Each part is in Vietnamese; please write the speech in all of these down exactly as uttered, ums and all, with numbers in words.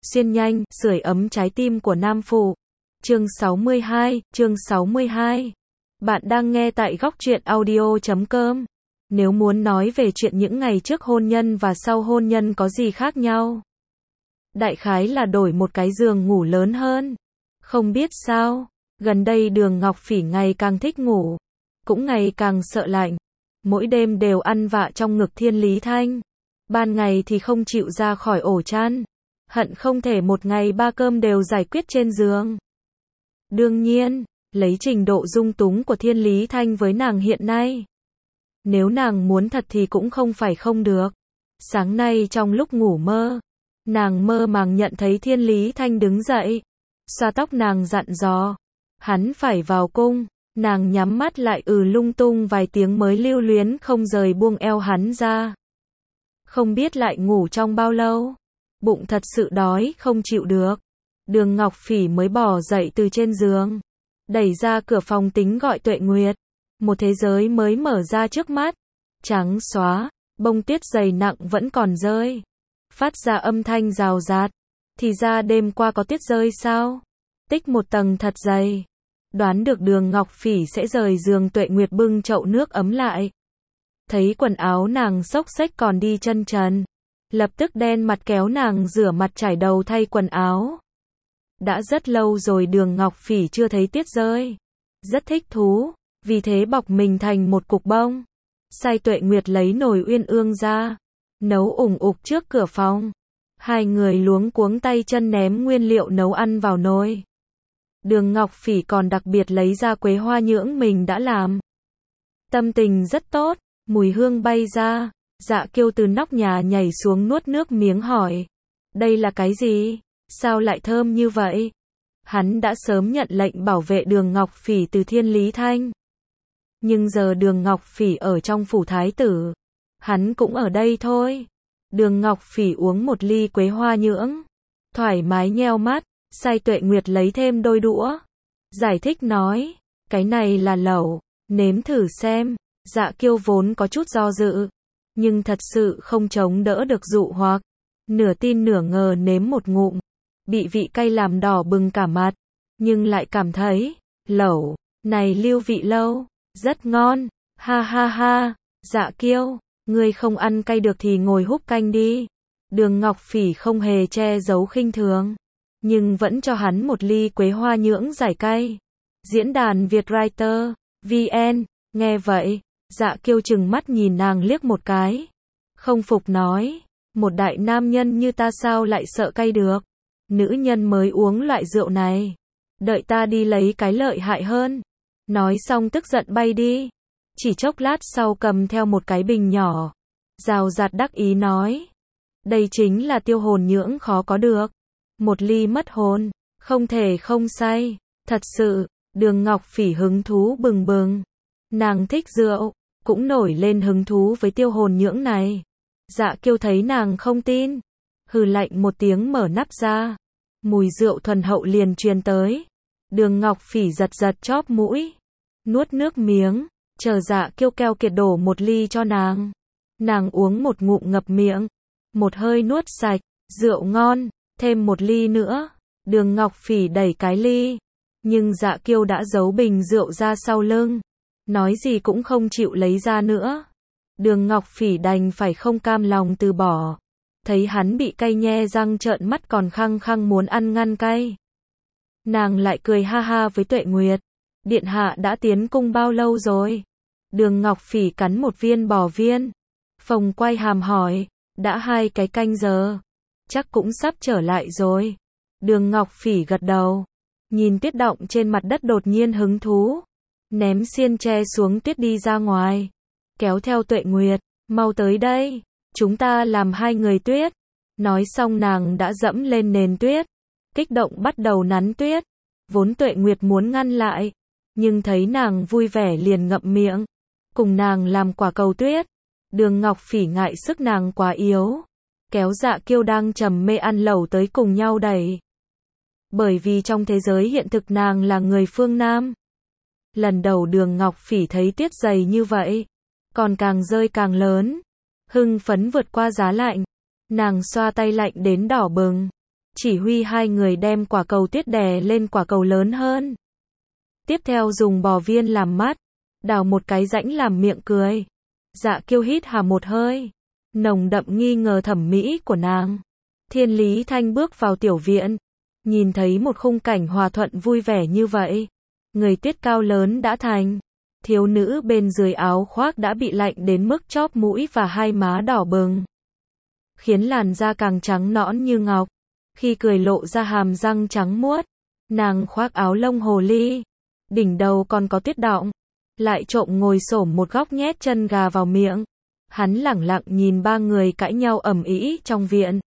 xuyên nhanh, sưởi ấm trái tim của nam phụ. Chương sáu mươi hai, chương sáu mươi hai. Bạn đang nghe tại góc truyện audio chấm com. Nếu muốn nói về chuyện những ngày trước hôn nhân và sau hôn nhân có gì khác nhau, đại khái là đổi một cái giường ngủ lớn hơn. Không biết sao, gần đây Đường Ngọc Phỉ ngày càng thích ngủ, cũng ngày càng sợ lạnh. Mỗi đêm đều ăn vạ trong ngực Thiên Lý Thanh. Ban ngày thì không chịu ra khỏi ổ chăn, hận không thể một ngày ba cơm đều giải quyết trên giường. Đương nhiên, lấy trình độ dung túng của Thiên Lý Thanh với nàng hiện nay, nếu nàng muốn thật thì cũng không phải không được. Sáng nay trong lúc ngủ mơ, nàng mơ màng nhận thấy Thiên Lý Thanh đứng dậy, xoa tóc nàng dặn dò, hắn phải vào cung. Nàng nhắm mắt lại ừ lung tung vài tiếng mới lưu luyến không rời buông eo hắn ra. Không biết lại ngủ trong bao lâu, bụng thật sự đói không chịu được. Đường Ngọc Phỉ mới bò dậy từ trên giường, đẩy ra cửa phòng tính gọi Tuệ Nguyệt. Một thế giới mới mở ra trước mắt, trắng xóa, bông tuyết dày nặng vẫn còn rơi, phát ra âm thanh rào rạt. Thì ra đêm qua có tuyết rơi sao? Tích một tầng thật dày. Đoán được Đường Ngọc Phỉ sẽ rời giường, Tuệ Nguyệt bưng chậu nước ấm lại. Thấy quần áo nàng xốc xếch còn đi chân trần, lập tức đen mặt kéo nàng rửa mặt trải đầu thay quần áo. Đã rất lâu rồi Đường Ngọc Phỉ chưa thấy tuyết rơi, rất thích thú, vì thế bọc mình thành một cục bông. Sai Tuệ Nguyệt lấy nồi uyên ương ra, nấu ủng ục trước cửa phòng. Hai người luống cuống tay chân ném nguyên liệu nấu ăn vào nồi. Đường Ngọc Phỉ còn đặc biệt lấy ra quế hoa nhưỡng mình đã làm. Tâm tình rất tốt, mùi hương bay ra. Dạ Kiêu từ nóc nhà nhảy xuống nuốt nước miếng hỏi, đây là cái gì? Sao lại thơm như vậy? Hắn đã sớm nhận lệnh bảo vệ Đường Ngọc Phỉ từ Thiên Lý Thanh. Nhưng giờ Đường Ngọc Phỉ ở trong phủ thái tử, hắn cũng ở đây thôi. Đường Ngọc Phỉ uống một ly quế hoa nhưỡng, thoải mái nheo mắt. Sai Tuệ Nguyệt lấy thêm đôi đũa, giải thích nói, cái này là lẩu, nếm thử xem. Dạ Kiêu vốn có chút do dự, nhưng thật sự không chống đỡ được dụ hoặc, nửa tin nửa ngờ nếm một ngụm, bị vị cay làm đỏ bừng cả mặt, nhưng lại cảm thấy, lẩu này lưu vị lâu, rất ngon. Ha ha ha, Dạ Kiêu, ngươi không ăn cay được thì ngồi húp canh đi. Đường Ngọc Phỉ không hề che giấu khinh thường, nhưng vẫn cho hắn một ly quế hoa nhưỡng giải cay. Diễn đàn Vietwriter vn, nghe vậy, Dạ Kiêu chừng mắt nhìn nàng liếc một cái, không phục nói, một đại nam nhân như ta sao lại sợ cay được? Nữ nhân mới uống loại rượu này, đợi ta đi lấy cái lợi hại hơn. Nói xong tức giận bay đi. Chỉ chốc lát sau cầm theo một cái bình nhỏ, rào rạt đắc ý nói, đây chính là tiêu hồn nhưỡng khó có được. Một ly mất hồn, không thể không say. Thật sự, Đường Ngọc Phỉ hứng thú bừng bừng. Nàng thích rượu, cũng nổi lên hứng thú với tiêu hồn nhưỡng này. Dạ Kiêu thấy nàng không tin, hừ lạnh một tiếng mở nắp ra. Mùi rượu thuần hậu liền truyền tới. Đường Ngọc Phỉ giật giật chóp mũi, nuốt nước miếng, chờ Dạ Kiêu keo kiệt đổ một ly cho nàng. Nàng uống một ngụm ngập miệng, một hơi nuốt sạch. Rượu ngon, thêm một ly nữa. Đường Ngọc Phỉ đẩy cái ly, nhưng Dạ Kiêu đã giấu bình rượu ra sau lưng, nói gì cũng không chịu lấy ra nữa. Đường Ngọc Phỉ đành phải không cam lòng từ bỏ. Thấy hắn bị cay nhe răng trợn mắt còn khăng khăng muốn ăn ngăn cay, nàng lại cười ha ha với Tuệ Nguyệt, điện hạ đã tiến cung bao lâu rồi? Đường Ngọc Phỉ cắn một viên bò viên, phồng quay hàm hỏi, đã hai cái canh giờ, chắc cũng sắp trở lại rồi. Đường Ngọc Phỉ gật đầu, nhìn tuyết động trên mặt đất đột nhiên hứng thú, ném xiên tre xuống tuyết đi ra ngoài, kéo theo Tuệ Nguyệt, mau tới đây, chúng ta làm hai người tuyết. Nói xong nàng đã dẫm lên nền tuyết, kích động bắt đầu nắn tuyết. Vốn Tuệ Nguyệt muốn ngăn lại, nhưng thấy nàng vui vẻ liền ngậm miệng, cùng nàng làm quả cầu tuyết. Đường Ngọc Phỉ ngại sức nàng quá yếu, kéo Dạ Kiêu đang trầm mê ăn lẩu tới cùng nhau đẩy. Bởi vì trong thế giới hiện thực nàng là người phương Nam. Lần đầu Đường Ngọc Phỉ thấy tuyết dày như vậy, còn càng rơi càng lớn, hưng phấn vượt qua giá lạnh. Nàng xoa tay lạnh đến đỏ bừng, chỉ huy hai người đem quả cầu tuyết đè lên quả cầu lớn hơn. Tiếp theo dùng bò viên làm mắt, đào một cái rãnh làm miệng cười. Dạ Kiêu hít hà một hơi, nồng đậm nghi ngờ thẩm mỹ của nàng. Thiên Lý Thanh bước vào tiểu viện, nhìn thấy một khung cảnh hòa thuận vui vẻ như vậy. Người tuyết cao lớn đã thành, thiếu nữ bên dưới áo khoác đã bị lạnh đến mức chóp mũi và hai má đỏ bừng, khiến làn da càng trắng nõn như ngọc. Khi cười lộ ra hàm răng trắng muốt, nàng khoác áo lông hồ ly, đỉnh đầu còn có tuyết đọng, lại trộm ngồi xổm một góc nhét chân gà vào miệng. Hắn lẳng lặng nhìn ba người cãi nhau ầm ĩ trong viện.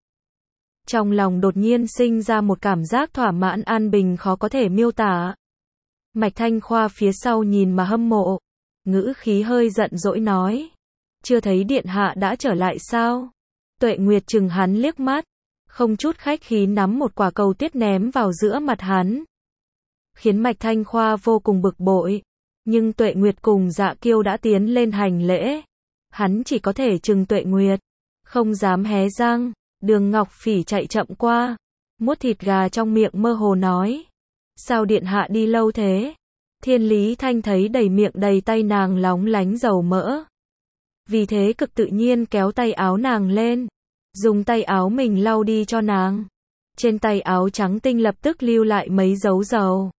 Trong lòng đột nhiên sinh ra một cảm giác thỏa mãn an bình khó có thể miêu tả. Mạch Thanh Khoa phía sau nhìn mà hâm mộ, ngữ khí hơi giận dỗi nói: chưa thấy điện hạ đã trở lại sao? Tuệ Nguyệt chừng hắn liếc mắt, không chút khách khí nắm một quả cầu tuyết ném vào giữa mặt hắn, khiến Mạch Thanh Khoa vô cùng bực bội. Nhưng Tuệ Nguyệt cùng Dạ Kiêu đã tiến lên hành lễ, hắn chỉ có thể chừng Tuệ Nguyệt, không dám hé răng. Đường Ngọc Phỉ chạy chậm qua, muốt thịt gà trong miệng mơ hồ nói: sao điện hạ đi lâu thế? Thiên Lý Thanh thấy đầy miệng đầy tay nàng lóng lánh dầu mỡ, vì thế cực tự nhiên kéo tay áo nàng lên, dùng tay áo mình lau đi cho nàng. Trên tay áo trắng tinh lập tức lưu lại mấy dấu dầu.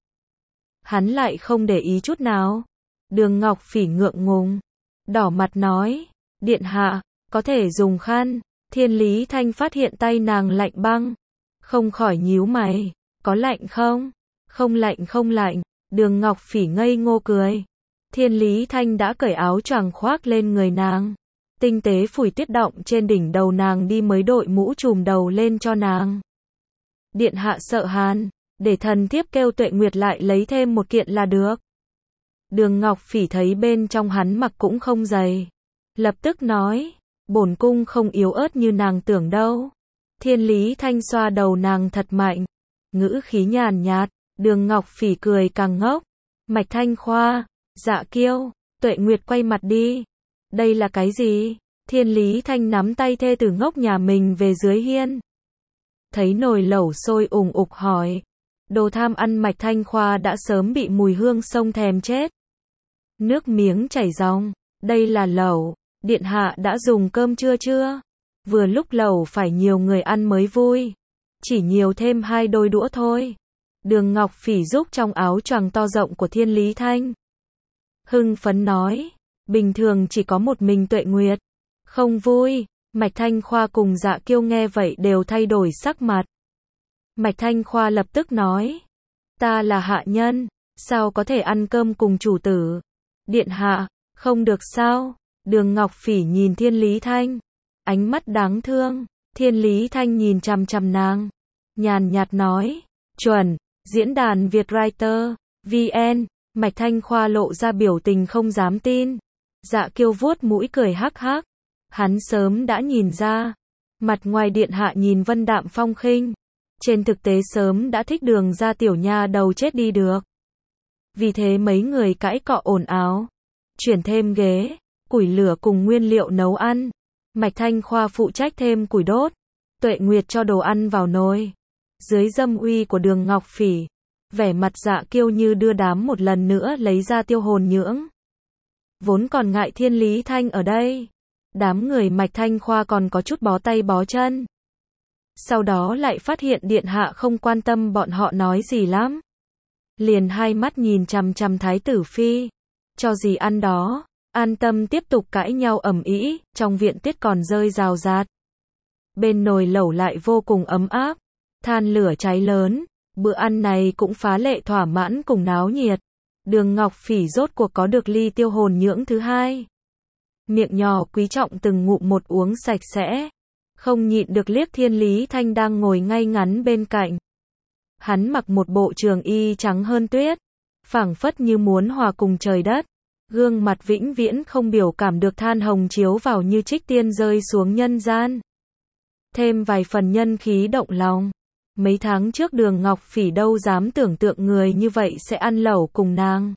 Hắn lại không để ý chút nào. Đường Ngọc Phỉ ngượng ngùng, đỏ mặt nói: điện hạ, có thể dùng khăn. Thiên Lý Thanh phát hiện tay nàng lạnh băng, không khỏi nhíu mày: có lạnh không? Không lạnh không lạnh. Đường Ngọc Phỉ ngây ngô cười. Thiên Lý Thanh đã cởi áo choàng khoác lên người nàng, tinh tế phủi tuyết đọng trên đỉnh đầu nàng đi mới đội mũ trùm đầu lên cho nàng. Điện hạ sợ hàn, để thần thiếp kêu Tuệ Nguyệt lại lấy thêm một kiện là được. Đường Ngọc Phỉ thấy bên trong hắn mặc cũng không dày, lập tức nói: bổn cung không yếu ớt như nàng tưởng đâu. Thiên Lý Thanh xoa đầu nàng thật mạnh, ngữ khí nhàn nhạt. Đường Ngọc Phỉ cười càng ngốc. Mạch Thanh Khoa, Dạ Kiêu, Tuệ Nguyệt quay mặt đi. Đây là cái gì? Thiên Lý Thanh nắm tay thê tử ngốc nhà mình về dưới hiên. Thấy nồi lẩu sôi ùng ục hỏi. Đồ tham ăn Mạch Thanh Khoa đã sớm bị mùi hương xông thèm chết. Nước miếng chảy ròng. Đây là lẩu. Điện hạ đã dùng cơm trưa chưa? Vừa lúc lẩu phải nhiều người ăn mới vui. Chỉ nhiều thêm hai đôi đũa thôi. Đường Ngọc Phỉ giúp trong áo choàng to rộng của Thiên Lý Thanh. Hưng phấn nói: bình thường chỉ có một mình Tuệ Nguyệt. Không vui. Mạch Thanh Khoa cùng Dạ Kiêu nghe vậy đều thay đổi sắc mặt. Mạch Thanh Khoa lập tức nói: ta là hạ nhân, sao có thể ăn cơm cùng chủ tử? Điện hạ, không được sao? Đường Ngọc Phỉ nhìn Thiên Lý Thanh, ánh mắt đáng thương. Thiên Lý Thanh nhìn chằm chằm nàng, nhàn nhạt nói: chuẩn. Diễn đàn Vietwriter, vê en. Mạch Thanh Khoa lộ ra biểu tình không dám tin. Dạ Kiêu vuốt mũi cười hắc hắc. Hắn sớm đã nhìn ra. Mặt ngoài điện hạ nhìn vân đạm phong khinh, trên thực tế sớm đã thích Đường ra tiểu nha đầu chết đi được. Vì thế mấy người cãi cọ ồn ào, chuyển thêm ghế, củi lửa cùng nguyên liệu nấu ăn. Mạch Thanh Khoa phụ trách thêm củi đốt, Tuệ Nguyệt cho đồ ăn vào nồi. Dưới dâm uy của Đường Ngọc Phỉ, vẻ mặt Dạ Kiêu như đưa đám một lần nữa lấy ra tiêu hồn nhưỡng. Vốn còn ngại Thiên Lý Thanh ở đây, đám người Mạch Thanh Khoa còn có chút bó tay bó chân. Sau đó lại phát hiện điện hạ không quan tâm bọn họ nói gì lắm. Liền hai mắt nhìn chằm chằm thái tử phi, cho gì ăn đó, an tâm tiếp tục cãi nhau ầm ĩ. Trong viện tuyết còn rơi rào rạt. Bên nồi lẩu lại vô cùng ấm áp, than lửa cháy lớn. Bữa ăn này cũng phá lệ thỏa mãn cùng náo nhiệt. Đường Ngọc Phỉ rốt cuộc có được ly tiêu hồn nhưỡng thứ hai. Miệng nhỏ quý trọng từng ngụm một uống sạch sẽ, không nhịn được liếc Thiên Lý Thanh đang ngồi ngay ngắn bên cạnh. Hắn mặc một bộ trường y trắng hơn tuyết, phảng phất như muốn hòa cùng trời đất. Gương mặt vĩnh viễn không biểu cảm được than hồng chiếu vào như trích tiên rơi xuống nhân gian. Thêm vài phần nhân khí động lòng. Mấy tháng trước Đường Ngọc Phỉ đâu dám tưởng tượng người như vậy sẽ ăn lẩu cùng nàng.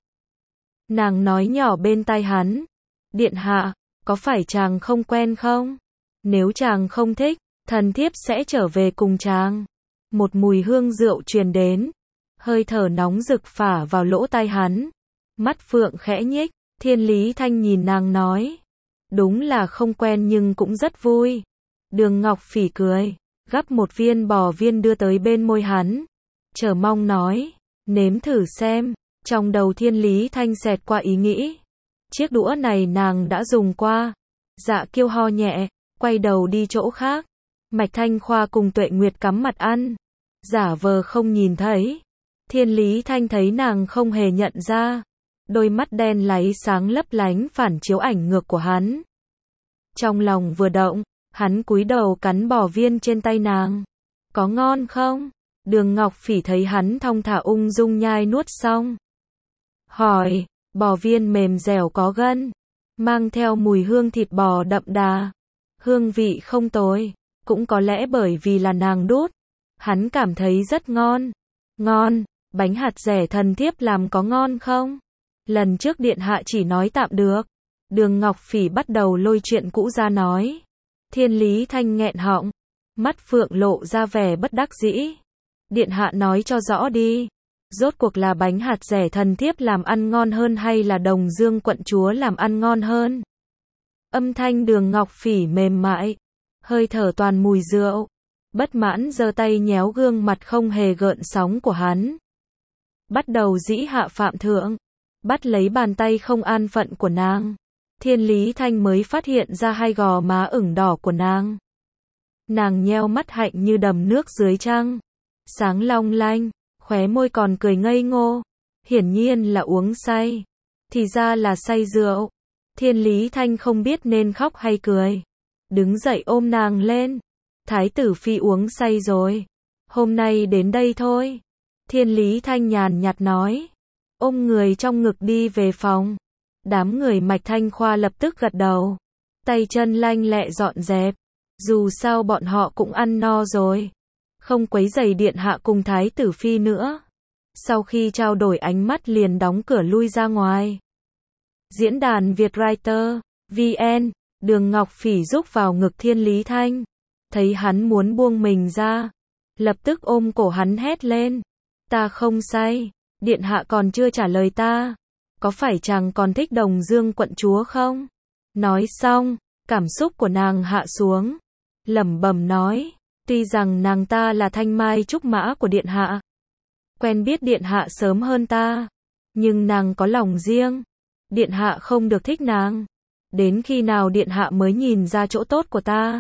Nàng nói nhỏ bên tai hắn: điện hạ, có phải chàng không quen không? Nếu chàng không thích, thần thiếp sẽ trở về cùng chàng. một mùi hương rượu truyền đến, hơi thở nóng rực phả vào lỗ tai hắn. Mắt Phượng khẽ nhích, Thiên Lý Thanh nhìn nàng nói, đúng là không quen nhưng cũng rất vui. Đường Ngọc Phỉ cười, gắp một viên bò viên đưa tới bên môi hắn, chờ mong nói, nếm thử xem. Trong đầu Thiên Lý Thanh xẹt qua ý nghĩ, chiếc đũa này nàng đã dùng qua. Dạ Kiêu ho nhẹ, quay đầu đi chỗ khác. Mạch Thanh Khoa cùng Tuệ Nguyệt cắm mặt ăn, giả vờ không nhìn thấy. Thiên Lý Thanh thấy nàng không hề nhận ra, đôi mắt đen láy sáng lấp lánh phản chiếu ảnh ngược của hắn. Trong lòng vừa động, hắn cúi đầu cắn bò viên trên tay nàng. Có ngon không? Đường Ngọc Phỉ thấy hắn thong thả ung dung nhai nuốt xong, hỏi, bò viên mềm dẻo có gân, mang theo mùi hương thịt bò đậm đà, hương vị không tồi, cũng có lẽ bởi vì là nàng đút, hắn cảm thấy rất ngon. Ngon, bánh hạt dẻ thần thiếp làm có ngon không? Lần trước điện hạ chỉ nói tạm được. Đường Ngọc Phỉ bắt đầu lôi chuyện cũ ra nói. Thiên Lý Thanh nghẹn họng, mắt Phượng lộ ra vẻ bất đắc dĩ. Điện hạ nói cho rõ đi, rốt cuộc là bánh hạt dẻ thần thiếp làm ăn ngon hơn hay là Đồng Dương quận chúa làm ăn ngon hơn? Âm thanh Đường Ngọc Phỉ mềm mại, hơi thở toàn mùi rượu. Bất mãn giơ tay nhéo gương mặt không hề gợn sóng của hắn, bắt đầu dĩ hạ phạm thượng, bắt lấy bàn tay không an phận của nàng. Thiên Lý Thanh mới phát hiện ra hai gò má ửng đỏ của nàng. Nàng nheo mắt hạnh như đầm nước dưới trăng, sáng long lanh, khóe môi còn cười ngây ngô, hiển nhiên là uống say, thì ra là say rượu. Thiên Lý Thanh không biết nên khóc hay cười, đứng dậy ôm nàng lên. Thái tử phi uống say rồi, hôm nay đến đây thôi. Thiên Lý Thanh nhàn nhạt nói, ôm người trong ngực đi về phòng. Đám người Mạch Thanh Khoa lập tức gật đầu, tay chân lanh lẹ dọn dẹp, dù sao bọn họ cũng ăn no rồi, không quấy rầy điện hạ cùng thái tử phi nữa. Sau khi trao đổi ánh mắt liền đóng cửa lui ra ngoài. Diễn đàn Vietwriter vê en, Đường Ngọc Phỉ rúc vào ngực Thiên Lý Thanh, thấy hắn muốn buông mình ra, lập tức ôm cổ hắn hét lên, ta không say, điện hạ còn chưa trả lời ta, có phải chàng còn thích Đồng Dương quận chúa không? Nói xong, cảm xúc của nàng hạ xuống, lẩm bẩm nói, tuy rằng nàng ta là thanh mai trúc mã của điện hạ, quen biết điện hạ sớm hơn ta, nhưng nàng có lòng riêng, điện hạ không được thích nàng. Đến khi nào điện hạ mới nhìn ra chỗ tốt của ta?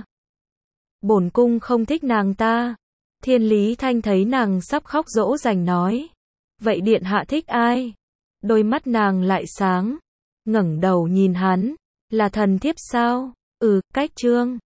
Bổn cung không thích nàng ta. Thiên Lý Thanh thấy nàng sắp khóc dỗ dành nói, vậy điện hạ thích ai? Đôi mắt nàng lại sáng, ngẩng đầu nhìn hắn, là thần thiếp sao? Ừ, cách trương.